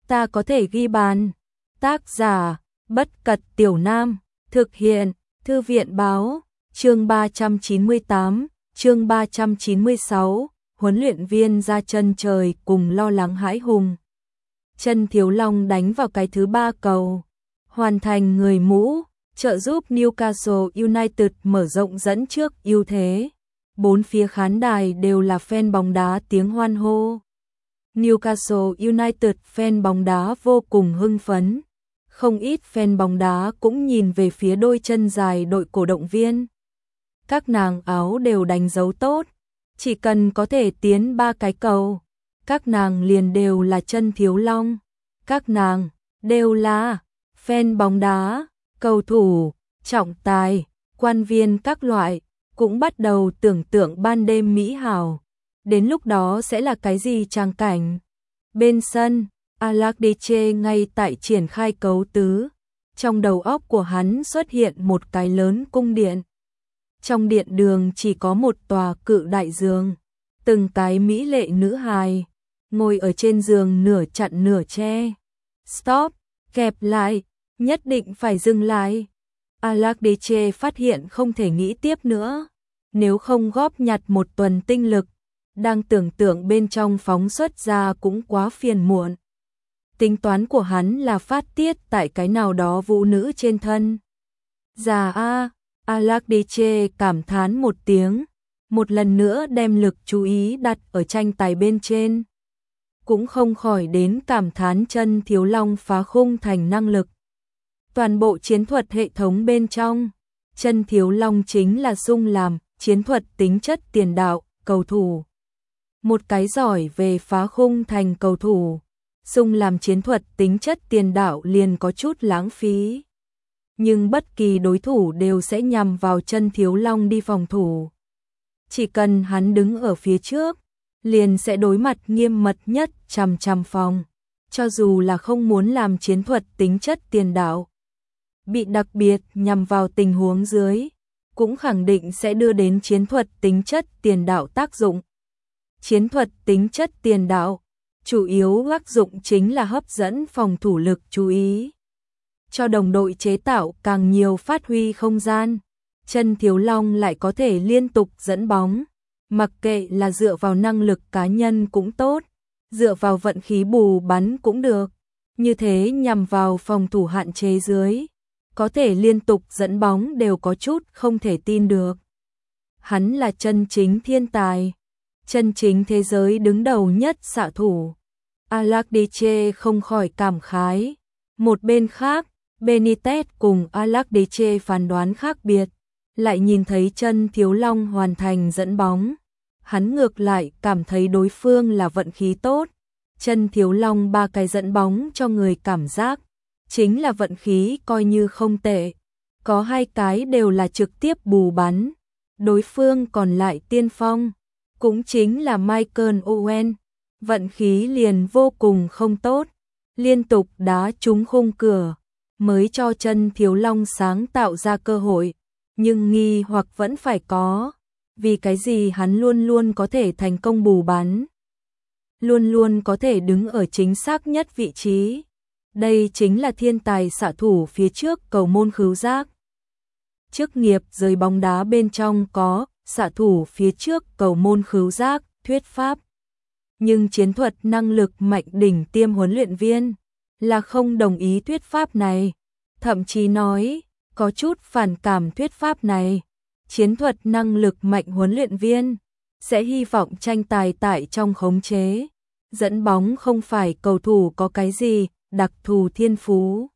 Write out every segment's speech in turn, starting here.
ta có thể ghi bàn. Tác giả, Bất Cật Tiểu Nam, thực hiện, Thư viện Báo, chương 398, chương 396, huấn luyện viên ra chân trời cùng lo lắng hãi hùng. Chân Thiếu Long đánh vào cái thứ 3 cầu, hoàn thành người mũ, trợ giúp Newcastle United mở rộng dẫn trước ưu thế. Bốn phía khán đài đều là fan bóng đá tiếng hoan hô. Newcastle United fan bóng đá vô cùng hưng phấn. Không ít fan bóng đá cũng nhìn về phía đôi chân dài đội cổ động viên. Các nàng áo đều đánh dấu tốt, chỉ cần có thể tiến 3 cái cầu, các nàng liền đều là Chân Thiếu Long. Các nàng đều là fan bóng đá, cầu thủ, trọng tài, quan viên các loại, cũng bắt đầu tưởng tượng ban đêm mỹ hảo. Đến lúc đó sẽ là cái gì tràng cảnh? Bên sân, Alakdeche ngay tại triển khai cấu tứ. Trong đầu óc của hắn xuất hiện một cái lớn cung điện. Trong điện đường chỉ có một tòa cự đại giường. Từng cái mỹ lệ nữ hài ngồi ở trên giường nửa chặn nửa che. Stop, kẹp lại, nhất định phải dừng lại. Alakdeche phát hiện không thể nghĩ tiếp nữa. Nếu không góp nhặt một tuần tinh lực, đang tưởng tượng bên trong phóng xuất ra cũng quá phiền muộn. Tính toán của hắn là phát tiết tại cái nào đó vũ nữ trên thân. Già a, Alakdeche cảm thán một tiếng, một lần nữa đem lực chú ý đặt ở tranh tài bên trên. Cũng không khỏi đến cảm thán Chân Thiếu Long phá khung thành năng lực. Toàn bộ chiến thuật hệ thống bên trong, Chân Thiếu Long chính là sung làm chiến thuật tính chất tiền đạo, cầu thủ. Một cái giỏi về phá khung thành cầu thủ, sung làm chiến thuật tính chất tiền đạo liền có chút lãng phí. Nhưng bất kỳ đối thủ đều sẽ nhằm vào Chân Thiếu Long đi phòng thủ. Chỉ cần hắn đứng ở phía trước, liền sẽ đối mặt nghiêm mật nhất chằm chằm phòng. Cho dù là không muốn làm chiến thuật tính chất tiền đạo, bị đặc biệt nhằm vào tình huống dưới, cũng khẳng định sẽ đưa đến chiến thuật tính chất tiền đạo tác dụng. Chiến thuật tính chất tiền đạo, chủ yếu tác dụng chính là hấp dẫn phòng thủ lực chú ý, cho đồng đội chế tạo càng nhiều phát huy không gian. Chân Thiếu Long lại có thể liên tục dẫn bóng, mặc kệ là dựa vào năng lực cá nhân cũng tốt, dựa vào vận khí bù bắn cũng được. Như thế nhằm vào phòng thủ hạn chế dưới, có thể liên tục dẫn bóng đều có chút không thể tin được. Hắn là chân chính thiên tài, chân chính thế giới đứng đầu nhất xạ thủ. Alakdeche không khỏi cảm khái. Một bên khác, Benitez cùng Alakdeche phán đoán khác biệt, lại nhìn thấy Chân Thiếu Long hoàn thành dẫn bóng. Hắn ngược lại cảm thấy đối phương là vận khí tốt. Chân Thiếu Long 3 cái dẫn bóng cho người cảm giác chính là vận khí coi như không tệ. Có 2 cái đều là trực tiếp bù bắn. Đối phương còn lại tiên phong, cũng chính là Michael Owen, vận khí liền vô cùng không tốt, liên tục đá trúng khung cửa, mới cho Chân Thiếu Long sáng tạo ra cơ hội. Nhưng nghi hoặc vẫn phải có, vì cái gì hắn luôn luôn có thể thành công bù bắn, luôn luôn có thể đứng ở chính xác nhất vị trí. Đây chính là thiên tài xạ thủ phía trước cầu môn khứu giác. Chức nghiệp giới bóng đá bên trong có xạ thủ phía trước cầu môn khứu giác, thuyết pháp. Nhưng chiến thuật năng lực mạnh đỉnh tiêm huấn luyện viên là không đồng ý thuyết pháp này, thậm chí nói có chút phản cảm thuyết pháp này. Chiến thuật năng lực mạnh huấn luyện viên sẽ hy vọng tranh tài tại trong khống chế, dẫn bóng không phải cầu thủ có cái gì đặc thù thiên phú,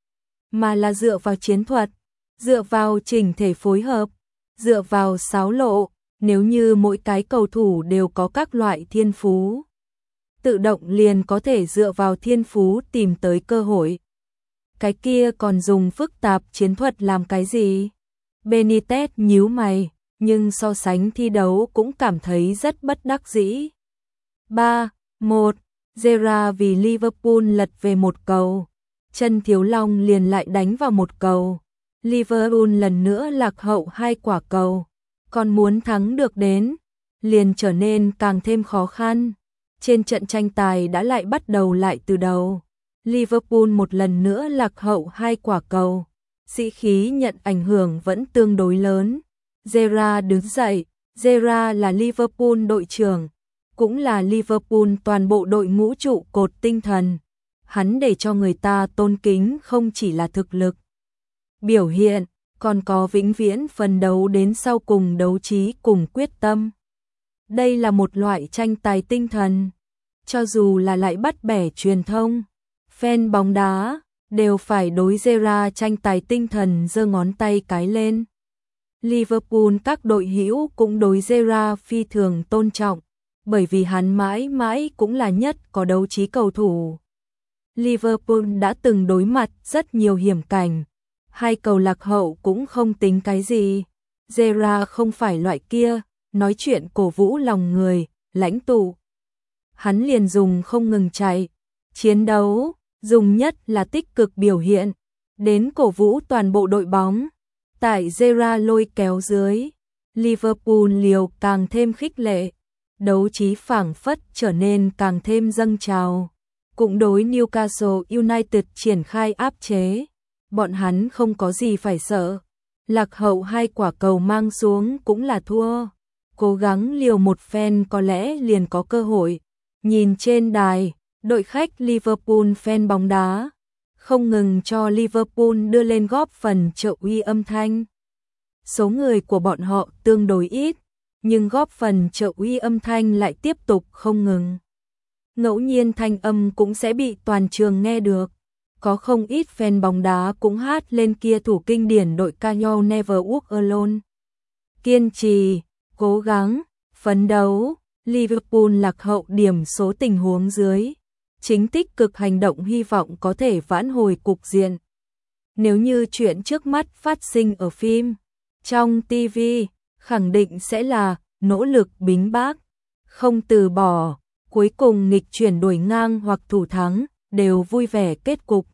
mà là dựa vào chiến thuật, dựa vào chỉnh thể phối hợp, dựa vào xáo lộ. Nếu như mỗi cái cầu thủ đều có các loại thiên phú, tự động liền có thể dựa vào thiên phú tìm tới cơ hội. Cái kia còn dùng phức tạp chiến thuật làm cái gì? Benitez nhíu mày, nhưng so sánh thi đấu cũng cảm thấy rất bất đắc dĩ. 3-1, Gerrard vì Liverpool lật về một cầu. Chân Thiếu Long liền lại đánh vào một cầu. Liverpool lần nữa lạc hậu 2 quả cầu. Còn muốn thắng được đến, liền trở nên càng thêm khó khăn. Trên trận tranh tài đã lại bắt đầu lại từ đầu. Liverpool một lần nữa lạc hậu 2 quả cầu. Sĩ khí nhận ảnh hưởng vẫn tương đối lớn. Gerrard đứng dậy. Gerrard là Liverpool đội trưởng, cũng là Liverpool toàn bộ đội ngũ trụ cột tinh thần. Hắn để cho người ta tôn kính không chỉ là thực lực, biểu hiện, còn có vĩnh viễn phấn đấu đến sau cùng đấu trí cùng quyết tâm. Đây là một loại tranh tài tinh thần. Cho dù là lại bắt bẻ truyền thông, fan bóng đá đều phải đối Gerrard tranh tài tinh thần giơ ngón tay cái lên. Liverpool các đội hữu cũng đối Gerrard phi thường tôn trọng, bởi vì hắn mãi mãi cũng là nhất có đấu trí cầu thủ. Liverpool đã từng đối mặt rất nhiều hiểm cảnh, 2 cầu lạc hậu cũng không tính cái gì. Gerrard không phải loại kia, nói chuyện cổ vũ lòng người, lãnh tụ. Hắn liền dùng không ngừng chạy, chiến đấu, dùng nhất là tích cực biểu hiện, đến cổ vũ toàn bộ đội bóng. Tại Gerrard lôi kéo dưới, Liverpool liều càng thêm khích lệ, đấu trí phảng phất trở nên càng thêm dâng trào. Cũng đối Newcastle United triển khai áp chế, bọn hắn không có gì phải sợ. Lạc hậu 2 quả cầu mang xuống cũng là thua, cố gắng liều một phen có lẽ liền có cơ hội. Nhìn trên đài, đội khách Liverpool fan bóng đá không ngừng cho Liverpool đưa lên góp phần trợ uy âm thanh. Số người của bọn họ tương đối ít, nhưng góp phần trợ uy âm thanh lại tiếp tục không ngừng. Ngẫu nhiên thanh âm cũng sẽ bị toàn trường nghe được. Có không ít fan bóng đá cũng hát lên kia thủ kinh điển đội ca You'll Never Walk Alone. Kiên trì, cố gắng, phấn đấu. Liverpool lạc hậu điểm số tình huống dưới, chính tích cực hành động hy vọng có thể vãn hồi cục diện. Nếu như chuyện trước mắt phát sinh ở phim, trong TV, khẳng định sẽ là nỗ lực bính bác, không từ bỏ, cuối cùng nghịch chuyển đuổi ngang hoặc thủ thắng, đều vui vẻ kết cục.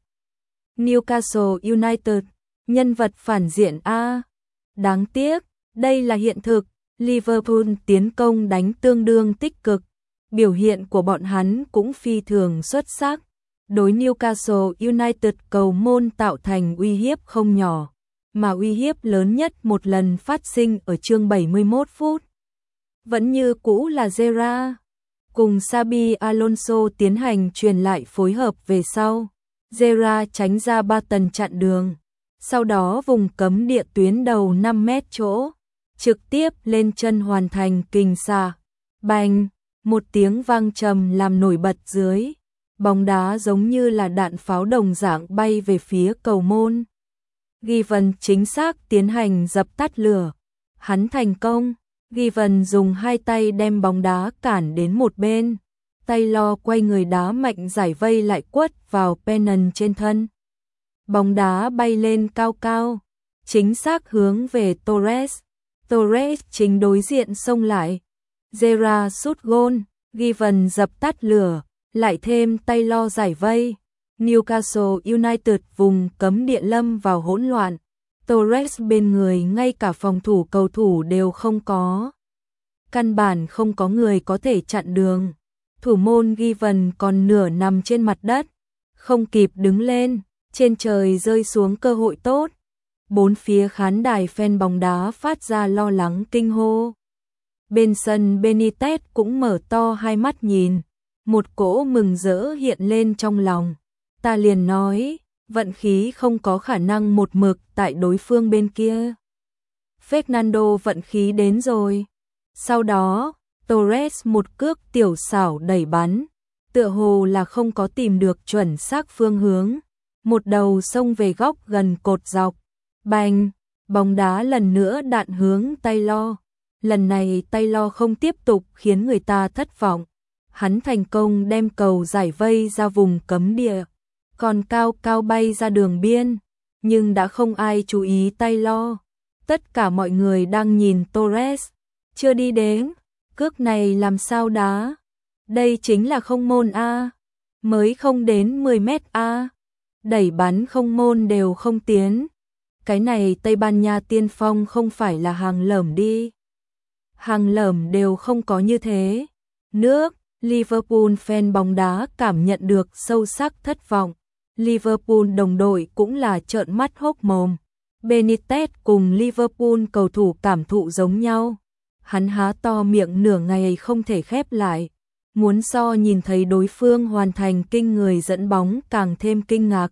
Newcastle United, nhân vật phản diện A. Đáng tiếc, đây là hiện thực. Liverpool tiến công đánh tương đương tích cực, biểu hiện của bọn hắn cũng phi thường xuất sắc. Đối Newcastle United cầu môn tạo thành uy hiếp không nhỏ, mà uy hiếp lớn nhất một lần phát sinh ở chương 71 phút. Vẫn như cũ là Gerrard cùng Xabi Alonso tiến hành truyền lại phối hợp về sau. Gerrard tránh ra Barton chặn đường, sau đó vùng cấm địa tuyến đầu 5 mét chỗ, trực tiếp lên chân hoàn thành kình xạ. Bành, một tiếng vang trầm làm nổi bật dưới. Bóng đá giống như là đạn pháo đồng dạng bay về phía cầu môn. Given chính xác tiến hành dập tắt lửa. Hắn thành công. Given dùng 2 tay đem bóng đá cản đến một bên. Taylor quay người đá mạnh giải vây lại quất vào Pennant trên thân. Bóng đá bay lên cao cao, chính xác hướng về Torres. Torres chính đối diện xông lại. Gerrard sút gôn, Given dập tắt lửa, lại thêm Taylor giải vây. Newcastle United vùng cấm địa lâm vào hỗn loạn. Torres bên người ngay cả phòng thủ cầu thủ đều không có. Căn bản không có người có thể chặn đường. Thủ môn Given còn nửa nằm trên mặt đất, không kịp đứng lên, trên trời rơi xuống cơ hội tốt. Bốn phía khán đài fan bóng đá phát ra lo lắng kinh hô. Bên sân Benitez cũng mở to hai mắt nhìn, một cỗ mừng rỡ hiện lên trong lòng. Ta liền nói, vận khí không có khả năng một mực tại đối phương bên kia. Fernando vận khí đến rồi. Sau đó, Torres một cước tiểu xảo đẩy bắn, tựa hồ là không có tìm được chuẩn xác phương hướng. Một đầu xông về góc gần cột dọc. Bành, bóng đá lần nữa đạn hướng Taylor. Lần này Taylor không tiếp tục khiến người ta thất vọng. Hắn thành công đem cầu giải vây ra vùng cấm địa, còn cao cao bay ra đường biên, nhưng đã không ai chú ý Taylor. Tất cả mọi người đang nhìn Torres, chưa đi đến, cước này làm sao đá? Đây chính là không môn A, mới không đến 10 mét A, đẩy bắn không môn đều không tiến. Cái này Tây Ban Nha tiên phong không phải là hàng lởm đi. Hàng lởm đều không có như thế. Nước, Liverpool fan bóng đá cảm nhận được sâu sắc thất vọng. Liverpool đồng đội cũng là trợn mắt hốc mồm. Benitez cùng Liverpool cầu thủ cảm thụ giống nhau. Hắn há to miệng nửa ngày không thể khép lại. Muốn so nhìn thấy đối phương hoàn thành kinh người dẫn bóng càng thêm kinh ngạc.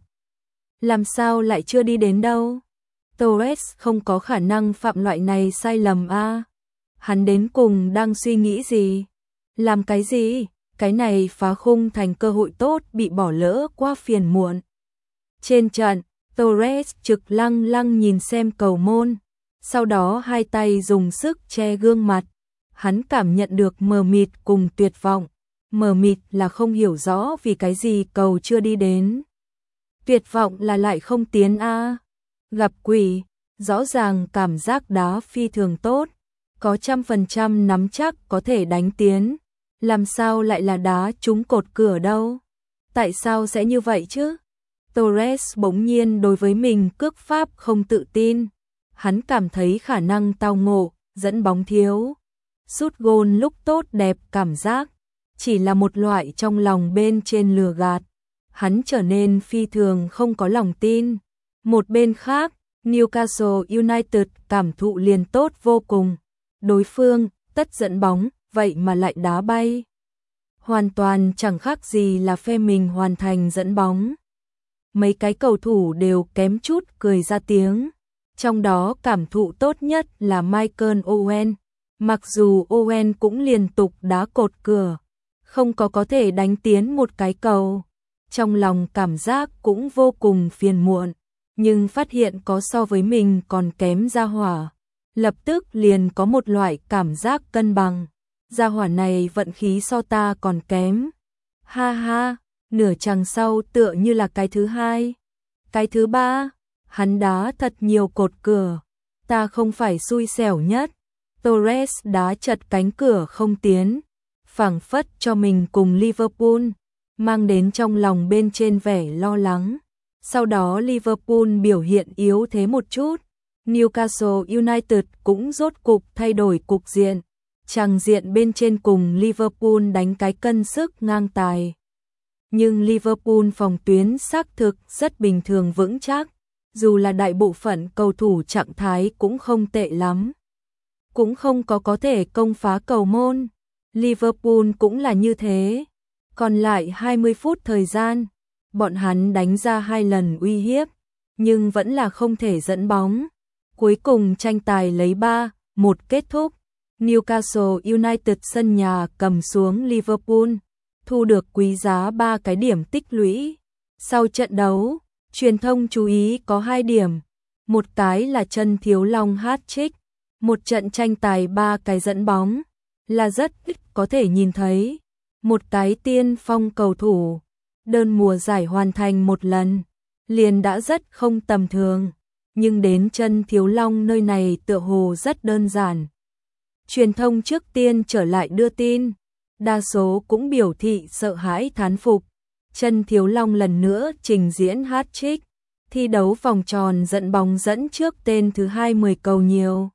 Làm sao lại chưa đi đến đâu? Torres không có khả năng phạm loại này sai lầm a. Hắn đến cùng đang suy nghĩ gì? Làm cái gì? Cái này phá khung thành cơ hội tốt bị bỏ lỡ quá phiền muộn. Trên trận, Torres trực lăng lăng nhìn xem cầu môn, sau đó hai tay dùng sức che gương mặt. Hắn cảm nhận được mờ mịt cùng tuyệt vọng. Mờ mịt là không hiểu rõ vì cái gì cầu chưa đi đến. Tuyệt vọng là lại không tiến a. Gặp quỷ, rõ ràng cảm giác đá phi thường tốt, có 100% nắm chắc có thể đánh tiến. Làm sao lại là đá trúng cột cửa đâu? Tại sao sẽ như vậy chứ? Torres bỗng nhiên đối với mình cước pháp không tự tin. Hắn cảm thấy khả năng tao ngộ, dẫn bóng thiếu. Sút gôn lúc tốt đẹp cảm giác, chỉ là một loại trong lòng bên trên lừa gạt. Hắn trở nên phi thường không có lòng tin. Một bên khác, Newcastle United cảm thụ liền tốt vô cùng. Đối phương, tất dẫn bóng, vậy mà lại đá bay. Hoàn toàn chẳng khác gì là phe mình hoàn thành dẫn bóng. Mấy cái cầu thủ đều kém chút cười ra tiếng. Trong đó cảm thụ tốt nhất là Michael Owen. Mặc dù Owen cũng liên tục đá cột cửa, không có thể đánh tiến một cái cầu. Trong lòng cảm giác cũng vô cùng phiền muộn, nhưng phát hiện có so với mình còn kém gia hỏa. Lập tức liền có một loại cảm giác cân bằng. Gia hỏa này vận khí so ta còn kém. Ha ha, nửa chặng sau tựa như là cái thứ hai. Cái thứ ba, hắn đá thật nhiều cột cửa. Ta không phải xui xẻo nhất. Torres đá chật cánh cửa không tiến, phảng phất cho mình cùng Liverpool, mang đến trong lòng bên trên vẻ lo lắng. Sau đó Liverpool biểu hiện yếu thế một chút. Newcastle United cũng rốt cục thay đổi cục diện. Chàng diện bên trên cùng Liverpool đánh cái cân sức ngang tài. Nhưng Liverpool phòng tuyến xác thực rất bình thường vững chắc. Dù là đại bộ phận cầu thủ trạng thái cũng không tệ lắm. Cũng không có thể công phá cầu môn. Liverpool cũng là như thế. Còn lại 20 phút thời gian, bọn hắn đánh ra 2 lần uy hiếp, nhưng vẫn là không thể dẫn bóng. Cuối cùng tranh tài lấy 3-1 kết thúc. Newcastle United sân nhà cầm xuống Liverpool, thu được quý giá 3 cái điểm tích lũy. Sau trận đấu, truyền thông chú ý có 2 điểm. Một cái là Trần Thiếu Long hat-trick, một trận tranh tài 3 cái dẫn bóng, là rất ít có thể nhìn thấy. Một cái tiên phong cầu thủ, đơn mùa giải hoàn thành một lần, liền đã rất không tầm thường. Nhưng đến Trần Thiếu Long nơi này tựa hồ rất đơn giản. Truyền thông trước tiên trở lại đưa tin, đa số cũng biểu thị sợ hãi thán phục. Trần Thiếu Long lần nữa trình diễn hat-trick, thi đấu vòng tròn dẫn bóng dẫn trước tên thứ 2 10 cầu nhiều.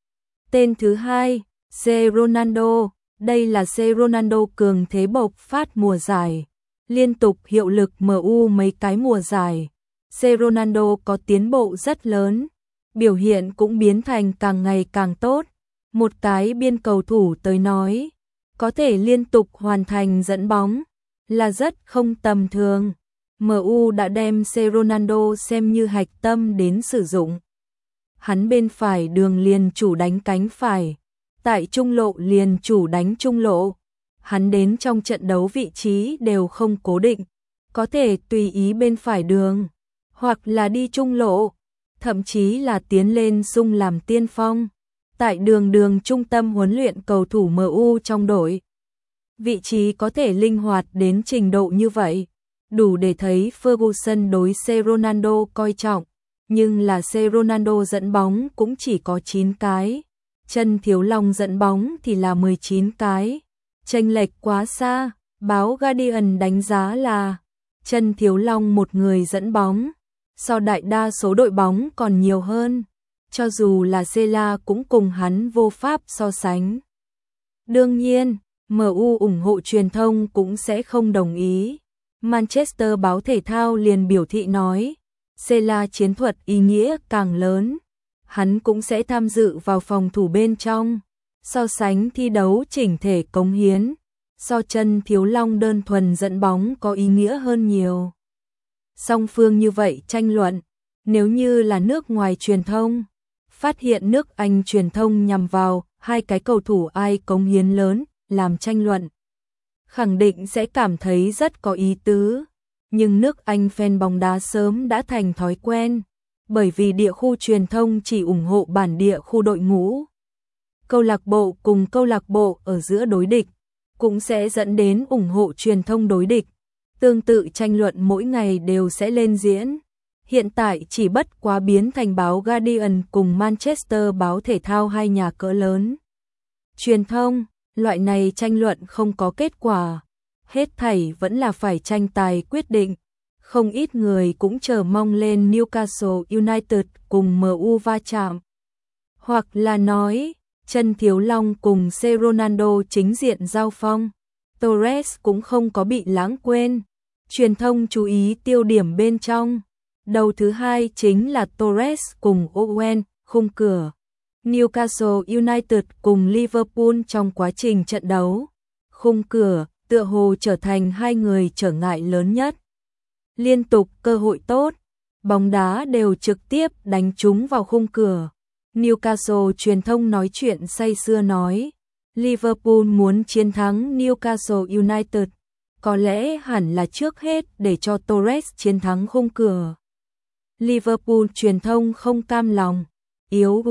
Tên thứ 2, C. Ronaldo, đây là C. Ronaldo cường thế bộc phát mùa giải, liên tục hiệu lực MU mấy cái mùa giải. C. Ronaldo có tiến bộ rất lớn, biểu hiện cũng biến thành càng ngày càng tốt. Một cái biên cầu thủ tới nói, có thể liên tục hoàn thành dẫn bóng, là rất không tầm thường. MU đã đem C. Ronaldo xem như hạch tâm đến sử dụng. Hắn bên phải đường liền chủ đánh cánh phải, tại trung lộ liền chủ đánh trung lộ. Hắn đến trong trận đấu vị trí đều không cố định, có thể tùy ý bên phải đường, hoặc là đi trung lộ, thậm chí là tiến lên xung làm tiên phong. Tại đường trung tâm huấn luyện cầu thủ MU trong đội. Vị trí có thể linh hoạt đến trình độ như vậy, đủ để thấy Ferguson đối C. Ronaldo coi trọng, nhưng là C. Ronaldo dẫn bóng cũng chỉ có 9 cái, Trần Thiếu Long dẫn bóng thì là 19 cái, chênh lệch quá xa. Báo Guardian đánh giá là Trần Thiếu Long một người dẫn bóng, so đại đa số đội bóng còn nhiều hơn, cho dù là Cela cũng cùng hắn vô pháp so sánh. Đương nhiên, MU ủng hộ truyền thông cũng sẽ không đồng ý. Manchester báo thể thao liền biểu thị nói, Sela chiến thuật ý nghĩa càng lớn, hắn cũng sẽ tham dự vào phòng thủ bên trong, so sánh thi đấu chỉnh thể cống hiến, so chân Thiếu Long đơn thuần dẫn bóng có ý nghĩa hơn nhiều. Song phương như vậy tranh luận, nếu như là nước ngoài truyền thông, phát hiện nước Anh truyền thông nhằm vào hai cái cầu thủ ai cống hiến lớn làm tranh luận, khẳng định sẽ cảm thấy rất có ý tứ, nhưng nước Anh fan bóng đá sớm đã thành thói quen, bởi vì địa khu truyền thông chỉ ủng hộ bản địa khu đội ngũ. Câu lạc bộ cùng câu lạc bộ ở giữa đối địch, cũng sẽ dẫn đến ủng hộ truyền thông đối địch. Tương tự tranh luận mỗi ngày đều sẽ lên diễn. Hiện tại chỉ bất quá biến thành báo Guardian cùng Manchester báo thể thao hai nhà cỡ lớn. Truyền thông, loại này tranh luận không có kết quả. Hết thảy vẫn là phải tranh tài quyết định. Không ít người cũng chờ mong lên Newcastle United cùng MU va chạm. Hoặc là nói, chân Thiếu Long cùng C. Ronaldo chính diện giao phong. Torres cũng không có bị lãng quên. Truyền thông chú ý tiêu điểm bên trong. Đầu thứ hai chính là Torres cùng Owen, khung cửa. Newcastle United cùng Liverpool trong quá trình trận đấu. Khung cửa, tựa hồ trở thành hai người trở ngại lớn nhất. Liên tục cơ hội tốt, bóng đá đều trực tiếp đánh trúng vào khung cửa. Newcastle truyền thông nói chuyện say sưa nói, Liverpool muốn chiến thắng Newcastle United, có lẽ hẳn là trước hết để cho Torres chiến thắng khung cửa. Liverpool truyền thông không cam lòng, yếu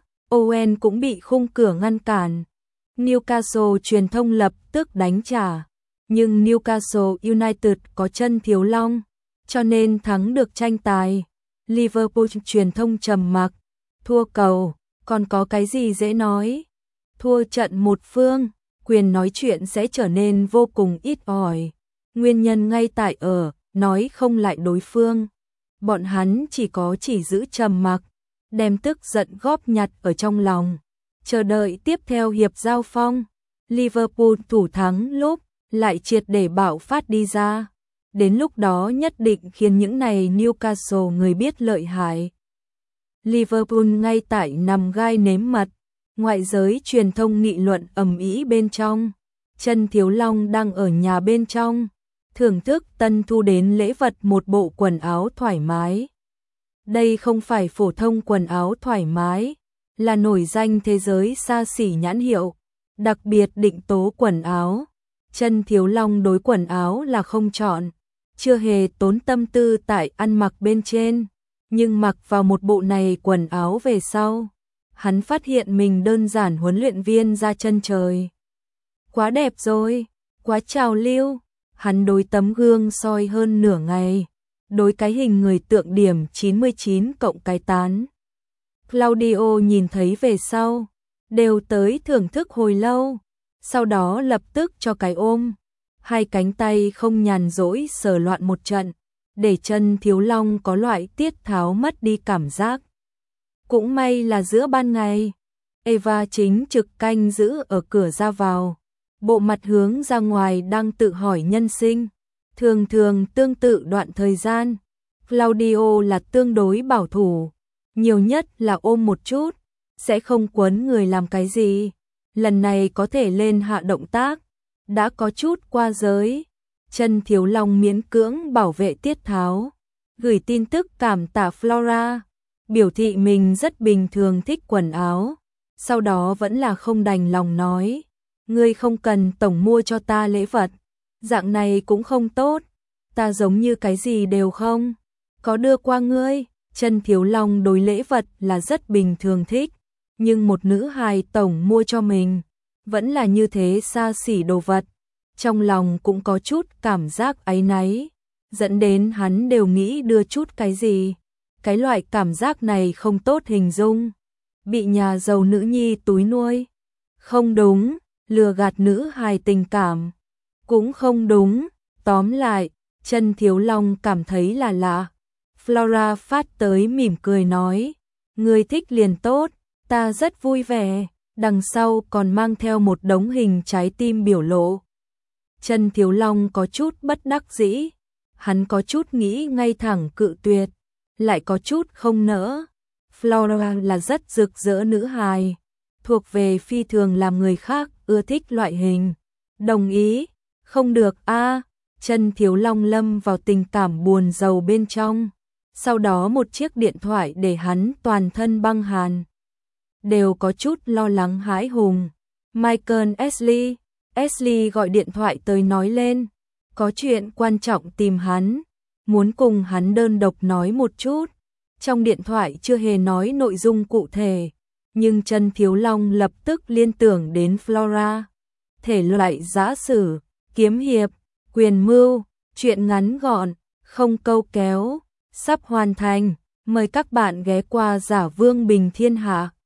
Owen cũng bị khung cửa ngăn cản. Newcastle truyền thông lập tức đánh trả, nhưng Newcastle United có chân Thiếu Long, cho nên thắng được tranh tài. Liverpool truyền thông trầm mặc, thua cầu, còn có cái gì dễ nói. Thua trận một phương, quyền nói chuyện sẽ trở nên vô cùng ít ỏi. Nguyên nhân ngay tại ở, nói không lại đối phương. Bọn hắn chỉ giữ trầm mặc, đem tức giận góp nhặt ở trong lòng. Chờ đợi tiếp theo hiệp giao phong. Liverpool thủ thắng lúc, lại triệt để bạo phát đi ra. Đến lúc đó nhất định khiến những này Newcastle người biết lợi hại. Liverpool ngay tại nằm gai nếm mật, ngoại giới truyền thông nghị luận ầm ĩ bên trong. Chân Thiếu Long đang ở nhà bên trong, thưởng thức tân thu đến lễ vật một bộ quần áo thoải mái. Đây không phải phổ thông quần áo thoải mái, là nổi danh thế giới xa xỉ nhãn hiệu, đặc biệt định tố quần áo. Chân Thiếu Long đối quần áo là không chọn, chưa hề tốn tâm tư tại ăn mặc bên trên, nhưng mặc vào một bộ này quần áo về sau, hắn phát hiện mình đơn giản huấn luyện viên ra chân trời. Quá đẹp rồi, quá trào lưu, hắn đối tấm gương soi hơn nửa ngày, đối cái hình người tượng điểm 99 cộng cái tán. Claudio nhìn thấy về sau, đều tới thưởng thức hồi lâu, sau đó lập tức cho cái ôm. Hai cánh tay không nhàn rỗi sờ loạn một trận, để chân Thiếu Long có loại tiết tháo mất đi cảm giác. Cũng may là giữa ban ngày, Eva chính trực canh giữ ở cửa ra vào, bộ mặt hướng ra ngoài đang tự hỏi nhân sinh. Thường thường tương tự đoạn thời gian, Claudio là tương đối bảo thủ, nhiều nhất là ôm một chút, sẽ không quấn người làm cái gì. Lần này có thể lên hạ động tác, đã có chút qua giới. Chân Thiếu Long miễn cưỡng bảo vệ tiết tháo, gửi tin tức cảm tạ Flora, biểu thị mình rất bình thường thích quần áo, sau đó vẫn là không đành lòng nói, ngươi không cần tổng mua cho ta lễ vật, dạng này cũng không tốt, ta giống như cái gì đều không có đưa qua ngươi. Chân Thiếu Long đối lễ vật là rất bình thường thích, nhưng một nữ hài tổng mua cho mình, vẫn là như thế xa xỉ đồ vật, trong lòng cũng có chút cảm giác áy náy, dẫn đến hắn đều nghĩ đưa chút cái gì. Cái loại cảm giác này không tốt hình dung, bị nhà giàu nữ nhi túi nuôi, không đúng, lừa gạt nữ hài tình cảm, cũng không đúng. Tóm lại, Chân Thiếu Long cảm thấy là lạ. Flora phát tới mỉm cười nói, ngươi thích liền tốt, ta rất vui vẻ, đằng sau còn mang theo một đống hình trái tim biểu lộ. Chân Thiếu Long có chút bất đắc dĩ, hắn có chút nghĩ ngay thẳng cự tuyệt, lại có chút không nỡ. Flora là rất rực rỡ nữ hài, thuộc về phi thường làm người khác ưa thích loại hình. Đồng ý, không được a. Chân Thiếu Long lâm vào tình cảm buồn rầu bên trong. Sau đó một chiếc điện thoại để hắn toàn thân băng hàn. Đều có chút lo lắng hãi hùng. Michael Ashley gọi điện thoại tới nói lên, có chuyện quan trọng tìm hắn, muốn cùng hắn đơn độc nói một chút. Trong điện thoại chưa hề nói nội dung cụ thể, nhưng Chân Thiếu Long lập tức liên tưởng đến Flora. Thể loại giã sử, kiếm hiệp, quyền mưu, truyện ngắn gọn, không câu kéo, sắp hoàn thành. Mời các bạn ghé qua Giả Vương Bình Thiên Hạ.